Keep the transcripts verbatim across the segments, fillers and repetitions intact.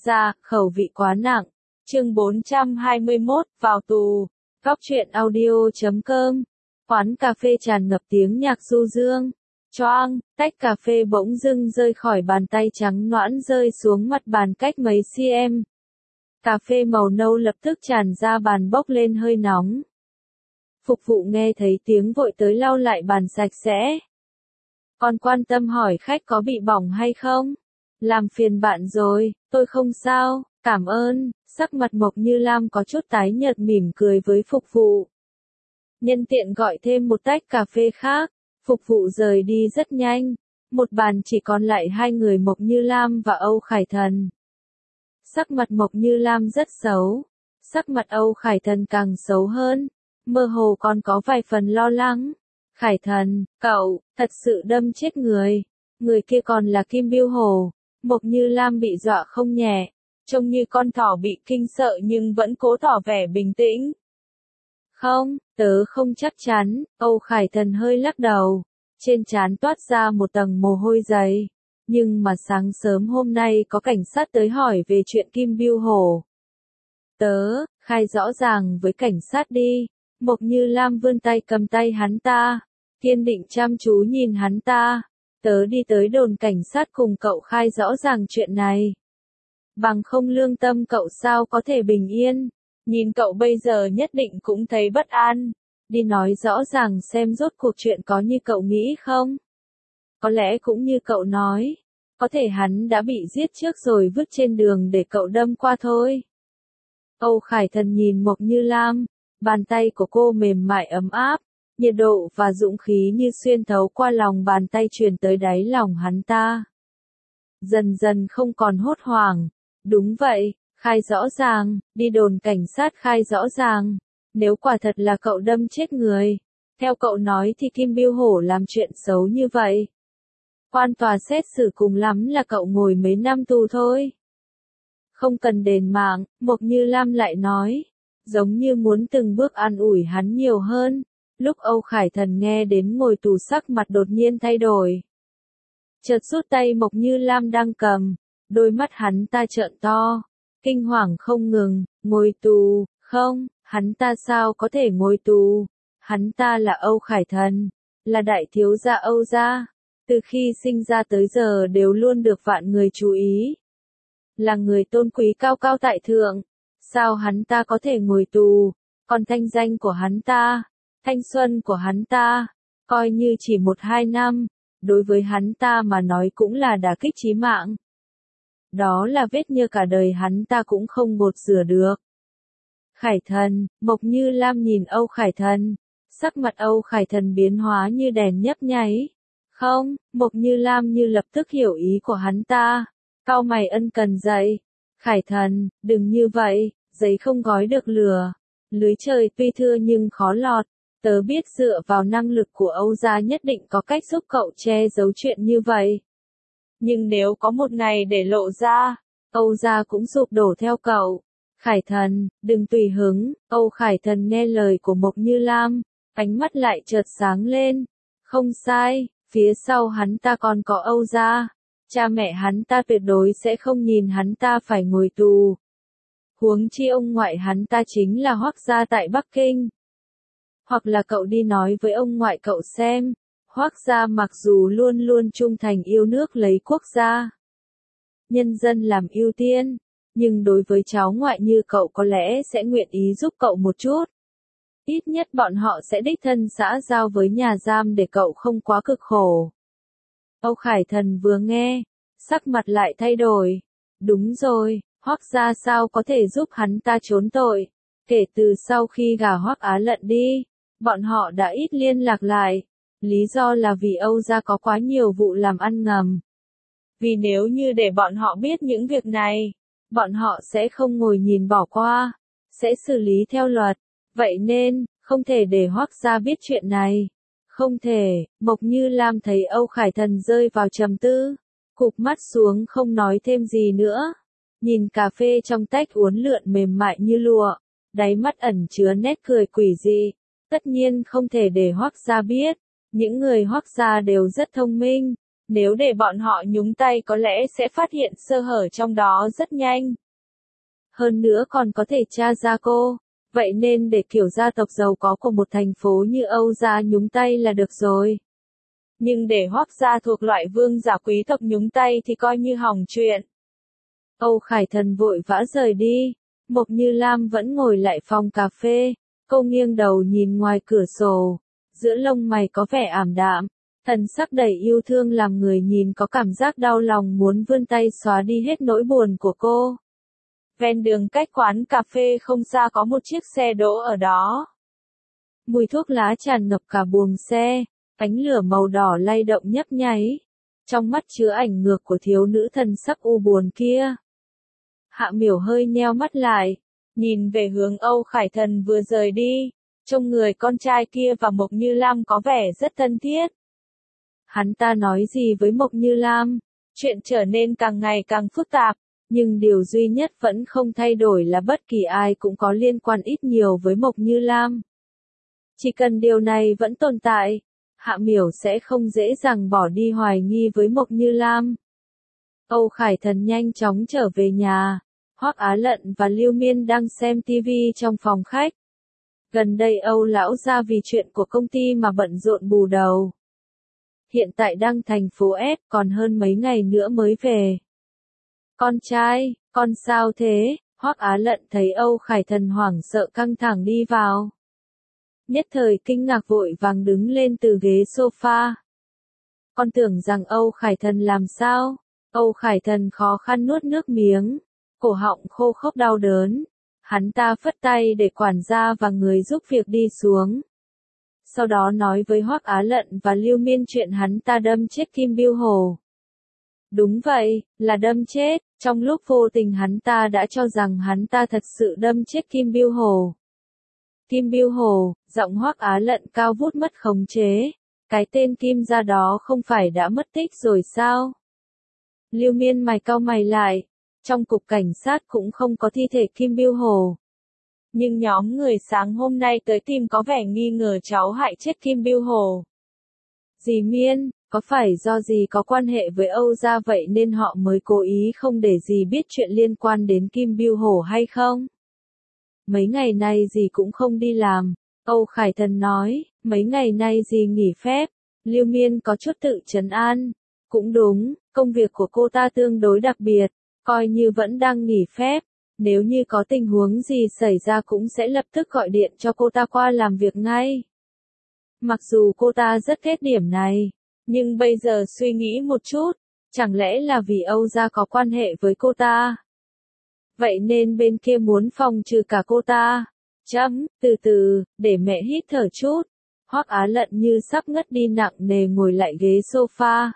gia, khẩu vị quá nặng. Chương bốn trăm hai mươi mốt, vào tù. Góc truyện audio chấm com. Quán cà phê tràn ngập tiếng nhạc du dương. Choang, tách cà phê bỗng dưng rơi khỏi bàn tay trắng nõn rơi xuống mặt bàn cách mấy cm. Cà phê màu nâu lập tức tràn ra bàn bốc lên hơi nóng. Phục vụ nghe thấy tiếng vội tới lau lại bàn sạch sẽ. Còn quan tâm hỏi khách có bị bỏng hay không? Làm phiền bạn rồi, tôi không sao, cảm ơn. Sắc mặt Mộc Như Lam có chút tái nhợt mỉm cười với phục vụ. Nhân tiện gọi thêm một tách cà phê khác. Phục vụ rời đi rất nhanh. Một bàn chỉ còn lại hai người Mộc Như Lam và Âu Khải Thần. Sắc mặt Mộc Như Lam rất xấu. Sắc mặt Âu Khải Thần càng xấu hơn. Mơ hồ còn có vài phần lo lắng. Khải Thần, cậu, thật sự đâm chết người. Người kia còn là Kim Bưu Hổ. Mộc Như Lam bị dọa không nhẹ. Trông như con thỏ bị kinh sợ nhưng vẫn cố tỏ vẻ bình tĩnh. Không, tớ không chắc chắn. Âu Khải Thần hơi lắc đầu. Trên trán toát ra một tầng mồ hôi dày. Nhưng mà sáng sớm hôm nay có cảnh sát tới hỏi về chuyện Kim Bưu Hổ. Tớ, khai rõ ràng với cảnh sát đi. Mộc Như Lam vươn tay cầm tay hắn ta. Kiên định chăm chú nhìn hắn ta. Tớ đi tới đồn cảnh sát cùng cậu khai rõ ràng chuyện này. Bằng không lương tâm cậu sao có thể bình yên. Nhìn cậu bây giờ nhất định cũng thấy bất an. Đi nói rõ ràng xem rốt cuộc chuyện có như cậu nghĩ không? Có lẽ cũng như cậu nói. Có thể hắn đã bị giết trước rồi vứt trên đường để cậu đâm qua thôi. Âu Khải Thần nhìn Mộc Như Lam. Bàn tay của cô mềm mại ấm áp. Nhiệt độ và dũng khí như xuyên thấu qua lòng bàn tay truyền tới đáy lòng hắn ta. Dần dần không còn hốt hoảng. Đúng vậy, khai rõ ràng, đi đồn cảnh sát khai rõ ràng. Nếu quả thật là cậu đâm chết người. Theo cậu nói thì Kim Bưu Hổ làm chuyện xấu như vậy. Quan tòa xét xử cùng lắm là cậu ngồi mấy năm tù thôi. Không cần đền mạng, Mộc Như Lam lại nói. Giống như muốn từng bước an ủi hắn nhiều hơn. Lúc Âu Khải Thần nghe đến ngồi tù sắc mặt đột nhiên thay đổi. Chợt rút tay Mộc Như Lam đang cầm. Đôi mắt hắn ta trợn to. Kinh hoàng không ngừng. Ngồi tù, không, hắn ta sao có thể ngồi tù. Hắn ta là Âu Khải Thần. Là đại thiếu gia Âu gia. Từ khi sinh ra tới giờ đều luôn được vạn người chú ý. Là người tôn quý cao cao tại thượng. Sao hắn ta có thể ngồi tù. Còn thanh danh của hắn ta. Thanh xuân của hắn ta, coi như chỉ một hai năm, đối với hắn ta mà nói cũng là đả kích chí mạng. Đó là vết nhơ cả đời hắn ta cũng không gột rửa được. Khải Thần, Mộc Như Lam nhìn Âu Khải Thần, sắc mặt Âu Khải Thần biến hóa như đèn nhấp nháy. Không, Mộc Như Lam như lập tức hiểu ý của hắn ta, cau mày ân cần dậy. Khải Thần, đừng như vậy, giấy không gói được lửa, lưới trời tuy thưa nhưng khó lọt. Tớ biết dựa vào năng lực của Âu gia nhất định có cách giúp cậu che giấu chuyện như vậy. Nhưng nếu có một ngày để lộ ra, Âu gia cũng sụp đổ theo cậu. Khải Thần, đừng tùy hứng. Âu Khải Thần nghe lời của Mộc Như Lam, ánh mắt lại chợt sáng lên. Không sai, phía sau hắn ta còn có Âu gia. Cha mẹ hắn ta tuyệt đối sẽ không nhìn hắn ta phải ngồi tù. Huống chi ông ngoại hắn ta chính là Hoắc gia tại Bắc Kinh. Hoặc là cậu đi nói với ông ngoại cậu xem, Hoắc gia mặc dù luôn luôn trung thành yêu nước lấy quốc gia. Nhân dân làm ưu tiên, nhưng đối với cháu ngoại như cậu có lẽ sẽ nguyện ý giúp cậu một chút. Ít nhất bọn họ sẽ đích thân xã giao với nhà giam để cậu không quá cực khổ. Âu Khải Thần vừa nghe, sắc mặt lại thay đổi. Đúng rồi, Hoắc gia sao có thể giúp hắn ta trốn tội. Kể từ sau khi gả Hoắc Á Lận đi, bọn họ đã ít liên lạc lại. Lý do là vì Âu gia có quá nhiều vụ làm ăn ngầm. Vì nếu như để bọn họ biết những việc này, bọn họ sẽ không ngồi nhìn bỏ qua, sẽ xử lý theo luật. Vậy nên, không thể để Hoắc gia biết chuyện này. Không thể. Mộc Như Lam thấy Âu Khải Thần rơi vào trầm tư, cụp mắt xuống không nói thêm gì nữa. Nhìn cà phê trong tách uốn lượn mềm mại như lụa, đáy mắt ẩn chứa nét cười quỷ dị. Tất nhiên không thể để Hoắc gia biết. Những người Hoắc gia đều rất thông minh, Nếu để bọn họ nhúng tay có lẽ sẽ phát hiện sơ hở trong đó rất nhanh. Hơn nữa còn có thể tra ra cô. Vậy nên để kiểu gia tộc giàu có của một thành phố như Âu gia nhúng tay là được rồi. Nhưng để Hoắc gia thuộc loại vương giả quý tộc nhúng tay thì coi như hỏng chuyện. Âu Khải Thần vội vã rời đi. Mộc Như Lam vẫn ngồi lại phòng cà phê. Cô nghiêng đầu nhìn ngoài cửa sổ. Giữa lông mày có vẻ ảm đạm. Thần sắc đầy yêu thương làm người nhìn có cảm giác đau lòng muốn vươn tay xóa đi hết nỗi buồn của cô. Ven đường cách quán cà phê không xa có một chiếc xe đỗ ở đó. Mùi thuốc lá tràn ngập cả buồng xe, ánh lửa màu đỏ lay động nhấp nháy. Trong mắt chứa ảnh ngược của thiếu nữ thần sắc u buồn kia. Hạ Miểu hơi nheo mắt lại, nhìn về hướng Âu Khải Thần vừa rời đi, trông người con trai kia và Mộc Như Lam có vẻ rất thân thiết. Hắn ta nói gì với Mộc Như Lam? Chuyện trở nên càng ngày càng phức tạp. Nhưng điều duy nhất vẫn không thay đổi là bất kỳ ai cũng có liên quan ít nhiều với Mộc Như Lam. Chỉ cần điều này vẫn tồn tại, Hạ Miểu sẽ không dễ dàng bỏ đi hoài nghi với Mộc Như Lam. Âu Khải Thần nhanh chóng trở về nhà, Hoắc Á Lận và Lưu Miên đang xem tivi trong phòng khách. Gần đây Âu lão gia vì chuyện của công ty mà bận rộn bù đầu. Hiện tại đang thành phố S, còn hơn mấy ngày nữa mới về. Con trai, con sao thế? Hoắc Á Lận thấy Âu Khải Thần hoảng sợ căng thẳng đi vào. Nhất thời kinh ngạc vội vàng đứng lên từ ghế sofa. Con tưởng rằng Âu Khải Thần làm sao? Âu Khải Thần khó khăn nuốt nước miếng, cổ họng khô khốc đau đớn. Hắn ta phất tay để quản gia và người giúp việc đi xuống. Sau đó nói với Hoắc Á Lận và Lưu Miên chuyện hắn ta đâm chết Kim Bưu Hồ. Đúng vậy, là đâm chết, trong lúc vô tình hắn ta đã cho rằng hắn ta thật sự đâm chết Kim Bưu Hồ. Kim Bưu Hồ, giọng Hoắc Á Lận cao vút mất khống chế. Cái tên Kim gia đó không phải đã mất tích rồi sao? Lưu Miên mày cau mày lại, trong cục cảnh sát cũng không có thi thể Kim Bưu Hồ. Nhưng nhóm người sáng hôm nay tới tìm có vẻ nghi ngờ cháu hại chết Kim Bưu Hồ. Dì Miên, có phải do dì có quan hệ với Âu gia vậy nên họ mới cố ý không để dì biết chuyện liên quan đến Kim Bưu Hồ hay không? Mấy ngày nay dì cũng không đi làm, Âu Khải Thần nói, mấy ngày nay dì nghỉ phép. Lưu Miên có chút tự trấn an. Cũng đúng, công việc của cô ta tương đối đặc biệt, coi như vẫn đang nghỉ phép. Nếu như có tình huống gì xảy ra cũng sẽ lập tức gọi điện cho cô ta qua làm việc ngay. Mặc dù cô ta rất ghét điểm này, nhưng bây giờ suy nghĩ một chút, chẳng lẽ là vì Âu gia có quan hệ với cô ta? Vậy nên bên kia muốn phòng trừ cả cô ta. Chấm, từ từ, để mẹ hít thở chút. Hoắc Á Lận như sắp ngất đi nặng nề ngồi lại ghế sofa.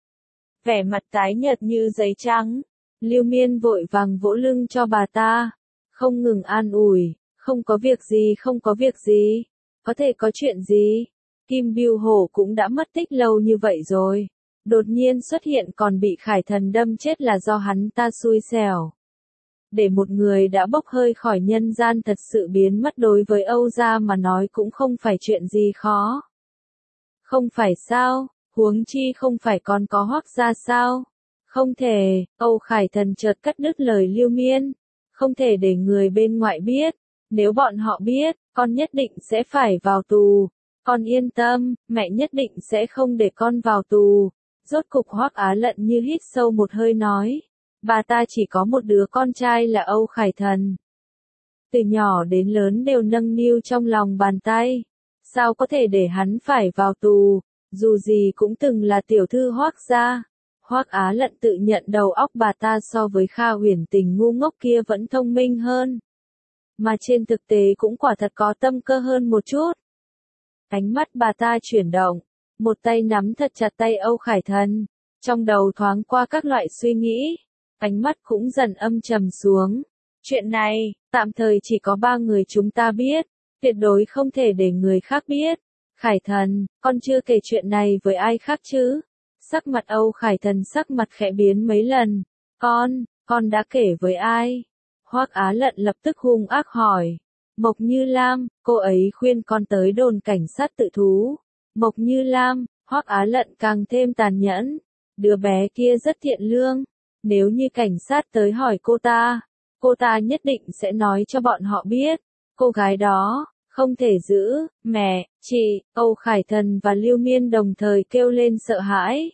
Vẻ mặt tái nhợt như giấy trắng. Lưu Miên vội vàng vỗ lưng cho bà ta. Không ngừng an ủi, không có việc gì không có việc gì. Có thể có chuyện gì? Kim Bưu Hồ cũng đã mất tích lâu như vậy rồi. Đột nhiên xuất hiện còn bị Khải Thần đâm chết là do hắn ta xui xẻo. Để một người đã bốc hơi khỏi nhân gian thật sự biến mất đối với Âu gia mà nói cũng không phải chuyện gì khó. Không phải sao, huống chi không phải còn có Hoắc gia sao? Không thể, Âu Khải Thần chợt cắt đứt lời Lưu Miên. Không thể để người bên ngoài biết. Nếu bọn họ biết, con nhất định sẽ phải vào tù. Con yên tâm, mẹ nhất định sẽ không để con vào tù. Rốt cục Hoắc Á Lận như hít sâu một hơi nói. Bà ta chỉ có một đứa con trai là Âu Khải Thần. Từ nhỏ đến lớn đều nâng niu trong lòng bàn tay. Sao có thể để hắn phải vào tù, dù gì cũng từng là tiểu thư Hoắc gia. Hoắc Á Lận tự nhận đầu óc bà ta so với Kha Huyền Tình ngu ngốc kia vẫn thông minh hơn. Mà trên thực tế cũng quả thật có tâm cơ hơn một chút. Ánh mắt bà ta chuyển động, một tay nắm thật chặt tay Âu Khải Thần. Trong đầu thoáng qua các loại suy nghĩ. Ánh mắt cũng dần âm trầm xuống. Chuyện này, tạm thời chỉ có ba người chúng ta biết. Tuyệt đối không thể để người khác biết. Khải Thần, con chưa kể chuyện này với ai khác chứ? Sắc mặt Âu Khải Thần sắc mặt khẽ biến mấy lần. Con, con đã kể với ai? Hoắc Á Lận lập tức hung ác hỏi. Mộc Như Lam, cô ấy khuyên con tới đồn cảnh sát tự thú. Mộc Như Lam, Hoắc Á Lận càng thêm tàn nhẫn. Đứa bé kia rất thiện lương. Nếu như cảnh sát tới hỏi cô ta, cô ta nhất định sẽ nói cho bọn họ biết. Cô gái đó, không thể giữ, mẹ, chị, Âu Khải Thần và Lưu Miên đồng thời kêu lên sợ hãi.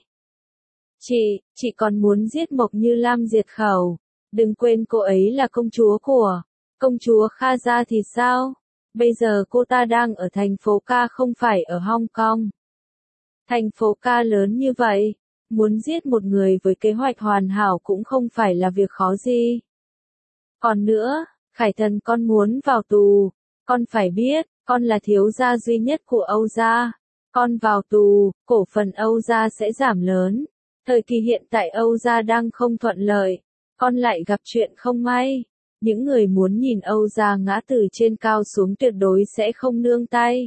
Chị, chị còn muốn giết Mộc Như Lam diệt khẩu. Đừng quên cô ấy là công chúa của, công chúa Kha gia thì sao? Bây giờ cô ta đang ở thành phố Ca không phải ở Hong Kong. Thành phố Ca lớn như vậy, muốn giết một người với kế hoạch hoàn hảo cũng không phải là việc khó gì. Còn nữa, Khải Thần con muốn vào tù, con phải biết, con là thiếu gia duy nhất của Âu gia. Con vào tù, cổ phần Âu gia sẽ giảm lớn. Thời kỳ hiện tại Âu gia đang không thuận lợi, con lại gặp chuyện không may. Những người muốn nhìn Âu gia ngã từ trên cao xuống tuyệt đối sẽ không nương tay.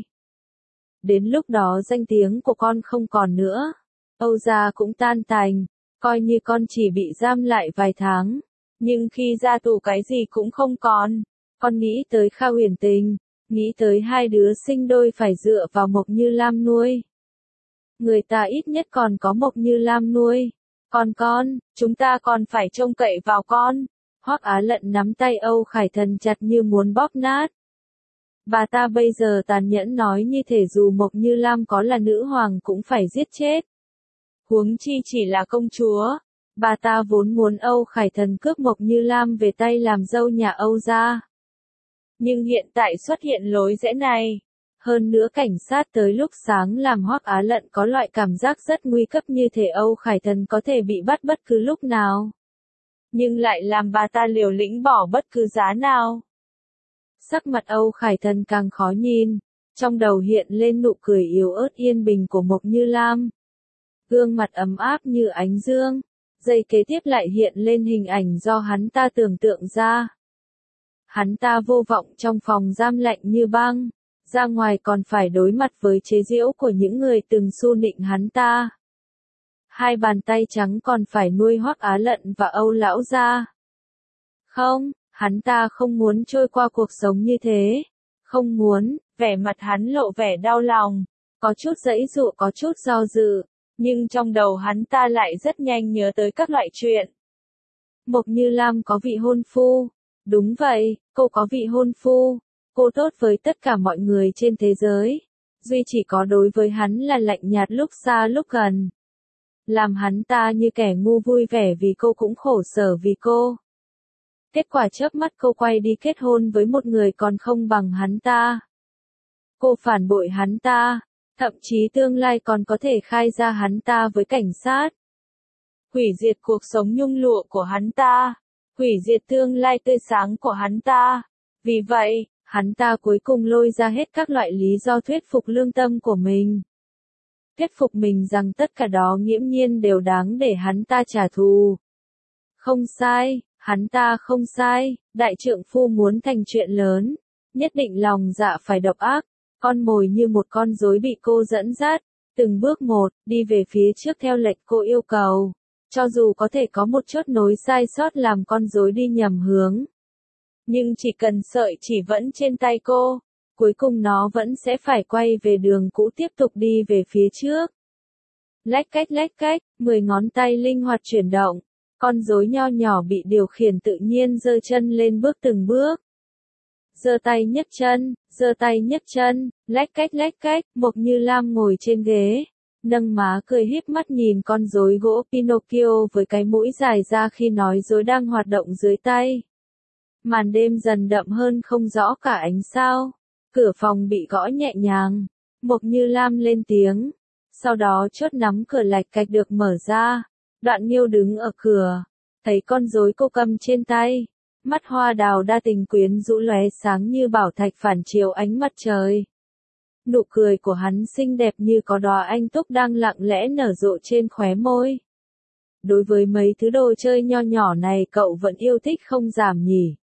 Đến lúc đó danh tiếng của con không còn nữa. Âu gia cũng tan tành, coi như con chỉ bị giam lại vài tháng. Nhưng khi ra tù cái gì cũng không còn. Con nghĩ tới Kha Huyền Tình, nghĩ tới hai đứa sinh đôi phải dựa vào Mộc Như Lam nuôi. Người ta ít nhất còn có Mộc Như Lam nuôi. Còn con, chúng ta còn phải trông cậy vào con. Hoắc Á Lận nắm tay Âu Khải Thần chặt như muốn bóp nát. Bà ta bây giờ tàn nhẫn nói như thể dù Mộc Như Lam có là nữ hoàng cũng phải giết chết. Huống chi chỉ là công chúa. Bà ta vốn muốn Âu Khải Thần cướp Mộc Như Lam về tay làm dâu nhà Âu gia. Nhưng hiện tại xuất hiện lối rẽ này. Hơn nữa cảnh sát tới lúc sáng làm Hoắc Á Lận có loại cảm giác rất nguy cấp như thể Âu Khải Thần có thể bị bắt bất cứ lúc nào. Nhưng lại làm bà ta liều lĩnh bỏ bất cứ giá nào. Sắc mặt Âu Khải Thần càng khó nhìn, trong đầu hiện lên nụ cười yếu ớt yên bình của Mộc Như Lam. Gương mặt ấm áp như ánh dương, giây kế tiếp lại hiện lên hình ảnh do hắn ta tưởng tượng ra. Hắn ta vô vọng trong phòng giam lạnh như băng, ra ngoài còn phải đối mặt với chế giễu của những người từng xu nịnh hắn ta. Hai bàn tay trắng còn phải nuôi Hoắc Á Lận và Âu lão gia. Không, hắn ta không muốn trôi qua cuộc sống như thế. Không muốn, vẻ mặt hắn lộ vẻ đau lòng, có chút giãy giụa có chút do dự, nhưng trong đầu hắn ta lại rất nhanh nhớ tới các loại chuyện. Mộc Như Lam có vị hôn phu. Đúng vậy, cô có vị hôn phu. Cô tốt với tất cả mọi người trên thế giới. Duy chỉ có đối với hắn là lạnh nhạt lúc xa lúc gần. Làm hắn ta như kẻ ngu vui vẻ vì cô cũng khổ sở vì cô. Kết quả chớp mắt cô quay đi kết hôn với một người còn không bằng hắn ta. Cô phản bội hắn ta, thậm chí tương lai còn có thể khai ra hắn ta với cảnh sát. Hủy diệt cuộc sống nhung lụa của hắn ta, hủy diệt tương lai tươi sáng của hắn ta. Vì vậy, hắn ta cuối cùng lôi ra hết các loại lý do thuyết phục lương tâm của mình. Thuyết phục mình rằng tất cả đó nghiễm nhiên đều đáng để hắn ta trả thù. Không sai, hắn ta không sai, đại trượng phu muốn thành chuyện lớn, nhất định lòng dạ phải độc ác, con mồi như một con rối bị cô dẫn dắt, từng bước một, đi về phía trước theo lệnh cô yêu cầu, cho dù có thể có một chút nối sai sót làm con rối đi nhầm hướng. Nhưng chỉ cần sợi chỉ vẫn trên tay cô, cuối cùng nó vẫn sẽ phải quay về đường cũ tiếp tục đi về phía trước. Lách cách lách cách, mười ngón tay linh hoạt chuyển động, con rối nho nhỏ bị điều khiển tự nhiên giơ chân lên bước từng bước. Giơ tay nhấc chân, giơ tay nhấc chân, lách cách lách cách, Mộc Như Lam ngồi trên ghế, nâng má cười híp mắt nhìn con rối gỗ Pinocchio với cái mũi dài ra khi nói rối đang hoạt động dưới tay. Màn đêm dần đậm hơn không rõ cả ánh sao. Cửa phòng bị gõ nhẹ nhàng. Mộc Như Lam lên tiếng. Sau đó chốt nắm cửa lạch cạch được mở ra. Đoạn Nghiêu đứng ở cửa. Thấy con rối cô cầm trên tay. Mắt hoa đào đa tình quyến rũ lóe sáng như bảo thạch phản chiếu ánh mặt trời. Nụ cười của hắn xinh đẹp như có đóa anh túc đang lặng lẽ nở rộ trên khóe môi. Đối với mấy thứ đồ chơi nho nhỏ này cậu vẫn yêu thích không giảm nhỉ?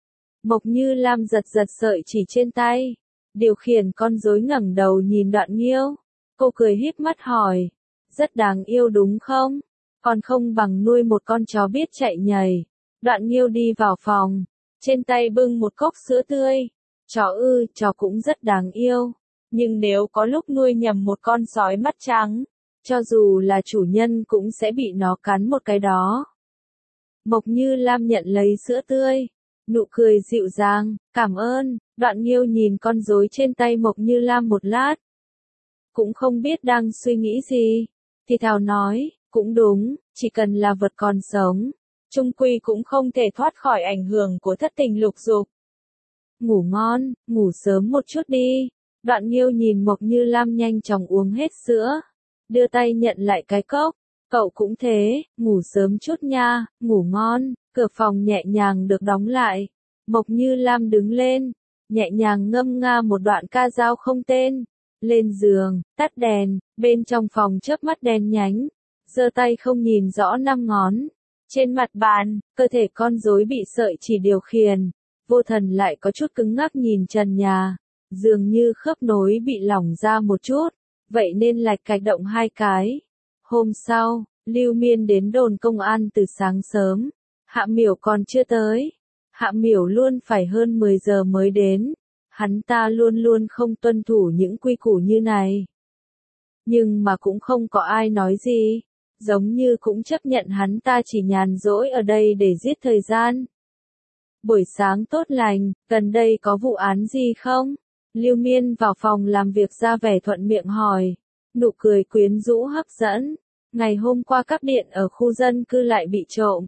Mộc Như Lam giật giật sợi chỉ trên tay, điều khiển con rối ngẩng đầu nhìn Đoạn Nghiêu. Cô cười híp mắt hỏi, rất đáng yêu đúng không? Còn không bằng nuôi một con chó biết chạy nhảy. Đoạn Nghiêu đi vào phòng, trên tay bưng một cốc sữa tươi. Chó ư, chó cũng rất đáng yêu. Nhưng nếu có lúc nuôi nhầm một con sói mắt trắng, cho dù là chủ nhân cũng sẽ bị nó cắn một cái đó. Mộc Như Lam nhận lấy sữa tươi, nụ cười dịu dàng, cảm ơn. Đoạn Nghiêu nhìn con rối trên tay Mộc Như Lam một lát. Cũng không biết đang suy nghĩ gì. Thì thào nói, cũng đúng, chỉ cần là vật còn sống, chung quy cũng không thể thoát khỏi ảnh hưởng của thất tình lục dục. Ngủ ngon, ngủ sớm một chút đi. Đoạn Nghiêu nhìn Mộc Như Lam nhanh chóng uống hết sữa, đưa tay nhận lại cái cốc. Cậu cũng thế, ngủ sớm chút nha, ngủ ngon. Cửa phòng nhẹ nhàng được đóng lại. Mộc Như Lam đứng lên, nhẹ nhàng ngâm nga một đoạn ca dao không tên. Lên giường, tắt đèn, bên trong phòng chớp mắt đen nhánh, giơ tay không nhìn rõ năm ngón. Trên mặt bàn, cơ thể con rối bị sợi chỉ điều khiển, vô thần lại có chút cứng ngắc nhìn trần nhà, dường như khớp nối bị lỏng ra một chút, vậy nên lạch cạch động hai cái. Hôm sau, Lưu Miên đến đồn công an từ sáng sớm, Hạ Miểu còn chưa tới. Hạ Miểu luôn phải hơn mười giờ mới đến. Hắn ta luôn luôn không tuân thủ những quy củ như này. Nhưng mà cũng không có ai nói gì, giống như cũng chấp nhận hắn ta chỉ nhàn rỗi ở đây để giết thời gian. Buổi sáng tốt lành, gần đây có vụ án gì không? Lưu Miên vào phòng làm việc ra vẻ thuận miệng hỏi, nụ cười quyến rũ hấp dẫn. Ngày hôm qua cáp điện ở khu dân cư lại bị trộm.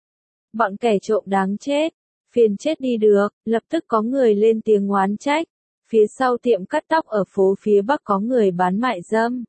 Bọn kẻ trộm đáng chết. Phiền chết đi được, lập tức có người lên tiếng oán trách. Phía sau tiệm cắt tóc ở phố phía Bắc có người bán mại dâm.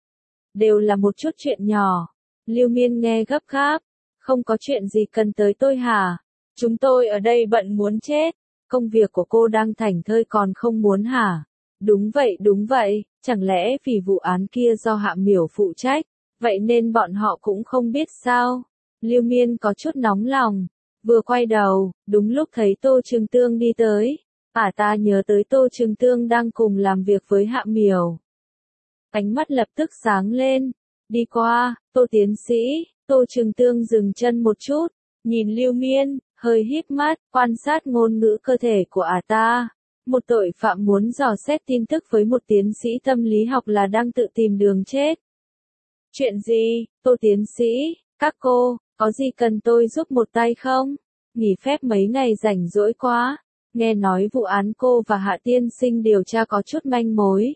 Đều là một chút chuyện nhỏ. Lưu Miên nghe gấp gáp. Không có chuyện gì cần tới tôi hả? Chúng tôi ở đây bận muốn chết. Công việc của cô đang thảnh thơi còn không muốn hả? Đúng vậy đúng vậy, chẳng lẽ vì vụ án kia do Hạ Miểu phụ trách, vậy nên bọn họ cũng không biết sao? Lưu Miên có chút nóng lòng. Vừa quay đầu, đúng lúc thấy Tô Trừng Tương đi tới. À ta nhớ tới Tô Trừng Tương đang cùng làm việc với Hạ Miểu. Ánh mắt lập tức sáng lên. Đi qua, Tô tiến sĩ. Tô Trừng Tương dừng chân một chút, nhìn Lưu Miên, hơi híp mắt, quan sát ngôn ngữ cơ thể của ả ta. Một tội phạm muốn dò xét tin tức với một tiến sĩ tâm lý học là đang tự tìm đường chết. Chuyện gì, Tô tiến sĩ, các cô, có gì cần tôi giúp một tay không? Nghỉ phép mấy ngày rảnh rỗi quá. Nghe nói vụ án cô và Hạ tiên sinh điều tra có chút manh mối.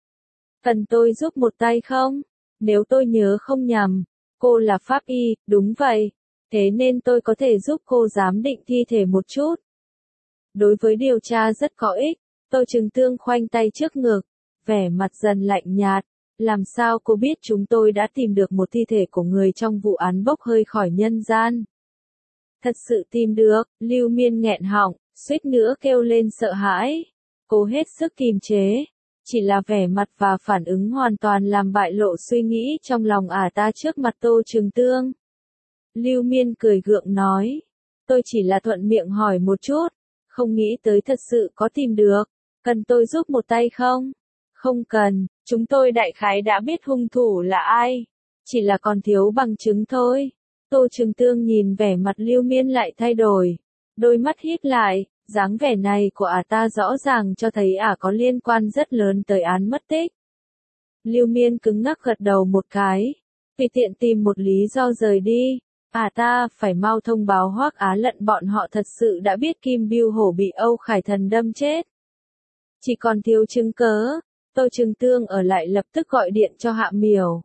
Cần tôi giúp một tay không? Nếu tôi nhớ không nhầm, cô là pháp y, đúng vậy. Thế nên tôi có thể giúp cô giám định thi thể một chút. Đối với điều tra rất có ích. Tô Trừng Tương khoanh tay trước ngực, vẻ mặt dần lạnh nhạt. Làm sao cô biết chúng tôi đã tìm được một thi thể của người trong vụ án bốc hơi khỏi nhân gian? Thật sự tìm được, Lưu Miên nghẹn họng, suýt nữa kêu lên sợ hãi. Cô hết sức kìm chế. Chỉ là vẻ mặt và phản ứng hoàn toàn làm bại lộ suy nghĩ trong lòng ả ta trước mặt Tô Trừng Tương. Lưu Miên cười gượng nói. Tôi chỉ là thuận miệng hỏi một chút. Không nghĩ tới thật sự có tìm được. Cần tôi giúp một tay không? Không cần, chúng tôi đại khái đã biết hung thủ là ai. Chỉ là còn thiếu bằng chứng thôi. Tô Trừng Tương nhìn vẻ mặt Lưu Miên lại thay đổi. Đôi mắt híp lại, dáng vẻ này của ả ta rõ ràng cho thấy ả có liên quan rất lớn tới án mất tích. Lưu Miên cứng ngắc gật đầu một cái. Vì tiện tìm một lý do rời đi. Ả ta phải mau thông báo Hoắc Á Lận bọn họ thật sự đã biết Kim Bưu Hổ bị Âu Khải Thần đâm chết. Chỉ còn thiếu chứng cớ. Tô Trừng Tương ở lại lập tức gọi điện cho Hạ Miểu.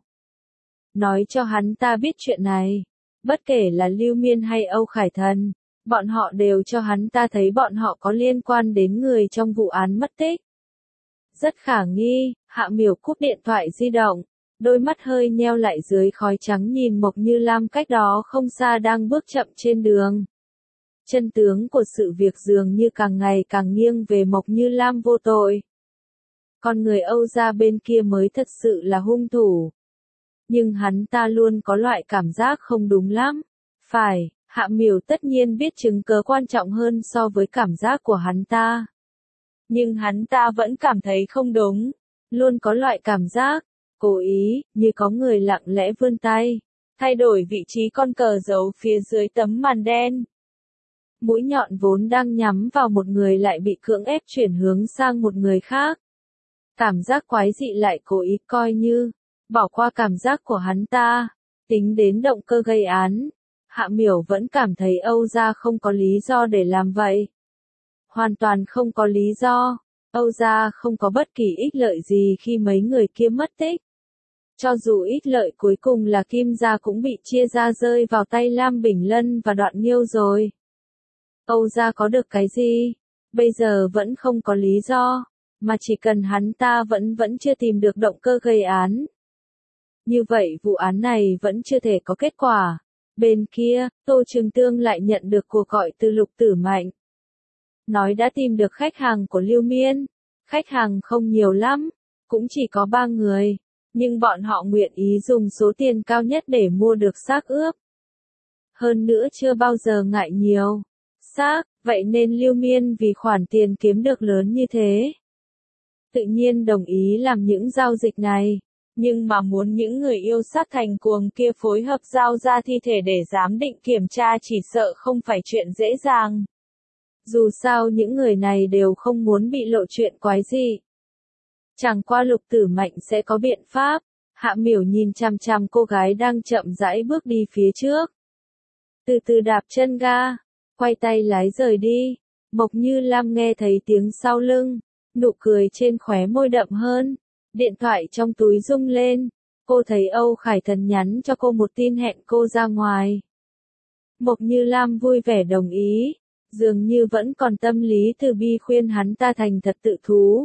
Nói cho hắn ta biết chuyện này. Bất kể là Lưu Miên hay Âu Khải Thần, bọn họ đều cho hắn ta thấy bọn họ có liên quan đến người trong vụ án mất tích. Rất khả nghi, Hạ Miểu cúp điện thoại di động, đôi mắt hơi nheo lại dưới khói trắng nhìn Mộc Như Lam cách đó không xa đang bước chậm trên đường. Chân tướng của sự việc dường như càng ngày càng nghiêng về Mộc Như Lam vô tội. Con người Âu gia bên kia mới thật sự là hung thủ. Nhưng hắn ta luôn có loại cảm giác không đúng lắm. Phải, Hạ Miểu tất nhiên biết chứng cớ quan trọng hơn so với cảm giác của hắn ta. Nhưng hắn ta vẫn cảm thấy không đúng. Luôn có loại cảm giác, cố ý, như có người lặng lẽ vươn tay, thay đổi vị trí con cờ giấu phía dưới tấm màn đen. Mũi nhọn vốn đang nhắm vào một người lại bị cưỡng ép chuyển hướng sang một người khác. Cảm giác quái dị lại cố ý coi như Bỏ qua cảm giác của hắn ta, tính đến động cơ gây án, Hạ Miểu vẫn cảm thấy Âu Gia không có lý do để làm vậy. Hoàn toàn không có lý do, Âu Gia không có bất kỳ ích lợi gì khi mấy người kia mất tích. Cho dù ích lợi cuối cùng là Kim Gia cũng bị chia ra rơi vào tay Lam Bình Lân và Đoạn Nghiêu rồi. Âu Gia có được cái gì? Bây giờ vẫn không có lý do, mà chỉ cần hắn ta vẫn vẫn chưa tìm được động cơ gây án. Như vậy vụ án này vẫn chưa thể có kết quả. Bên kia, Tô Trường Tương lại nhận được cuộc gọi từ Lục Tử Mạnh. Nói đã tìm được khách hàng của Lưu Miên. Khách hàng không nhiều lắm, cũng chỉ có ba người, nhưng bọn họ nguyện ý dùng số tiền cao nhất để mua được xác ướp. Hơn nữa chưa bao giờ ngại nhiều xác, vậy nên Lưu Miên vì khoản tiền kiếm được lớn như thế, tự nhiên đồng ý làm những giao dịch này. Nhưng mà muốn những người yêu sát thành cuồng kia phối hợp giao ra thi thể để giám định kiểm tra chỉ sợ không phải chuyện dễ dàng. Dù sao những người này đều không muốn bị lộ chuyện quái gì. Chẳng qua Lục Tử Mạnh sẽ có biện pháp. Hạ Miểu nhìn chằm chằm cô gái đang chậm rãi bước đi phía trước. Từ từ đạp chân ga, quay tay lái rời đi. Mộc Như Lam nghe thấy tiếng sau lưng, nụ cười trên khóe môi đậm hơn. Điện thoại trong túi rung lên, cô thấy Âu Khải Thần nhắn cho cô một tin hẹn cô ra ngoài. Mộc Như Lam vui vẻ đồng ý, dường như vẫn còn tâm lý từ bi khuyên hắn ta thành thật tự thú.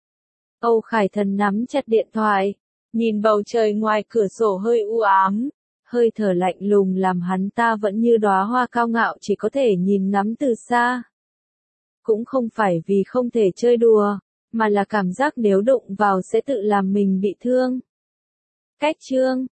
Âu Khải Thần nắm chặt điện thoại, nhìn bầu trời ngoài cửa sổ hơi u ám, hơi thở lạnh lùng làm hắn ta vẫn như đóa hoa cao ngạo chỉ có thể nhìn ngắm từ xa. Cũng không phải vì không thể chơi đùa, mà là cảm giác nếu đụng vào sẽ tự làm mình bị thương. Cách chương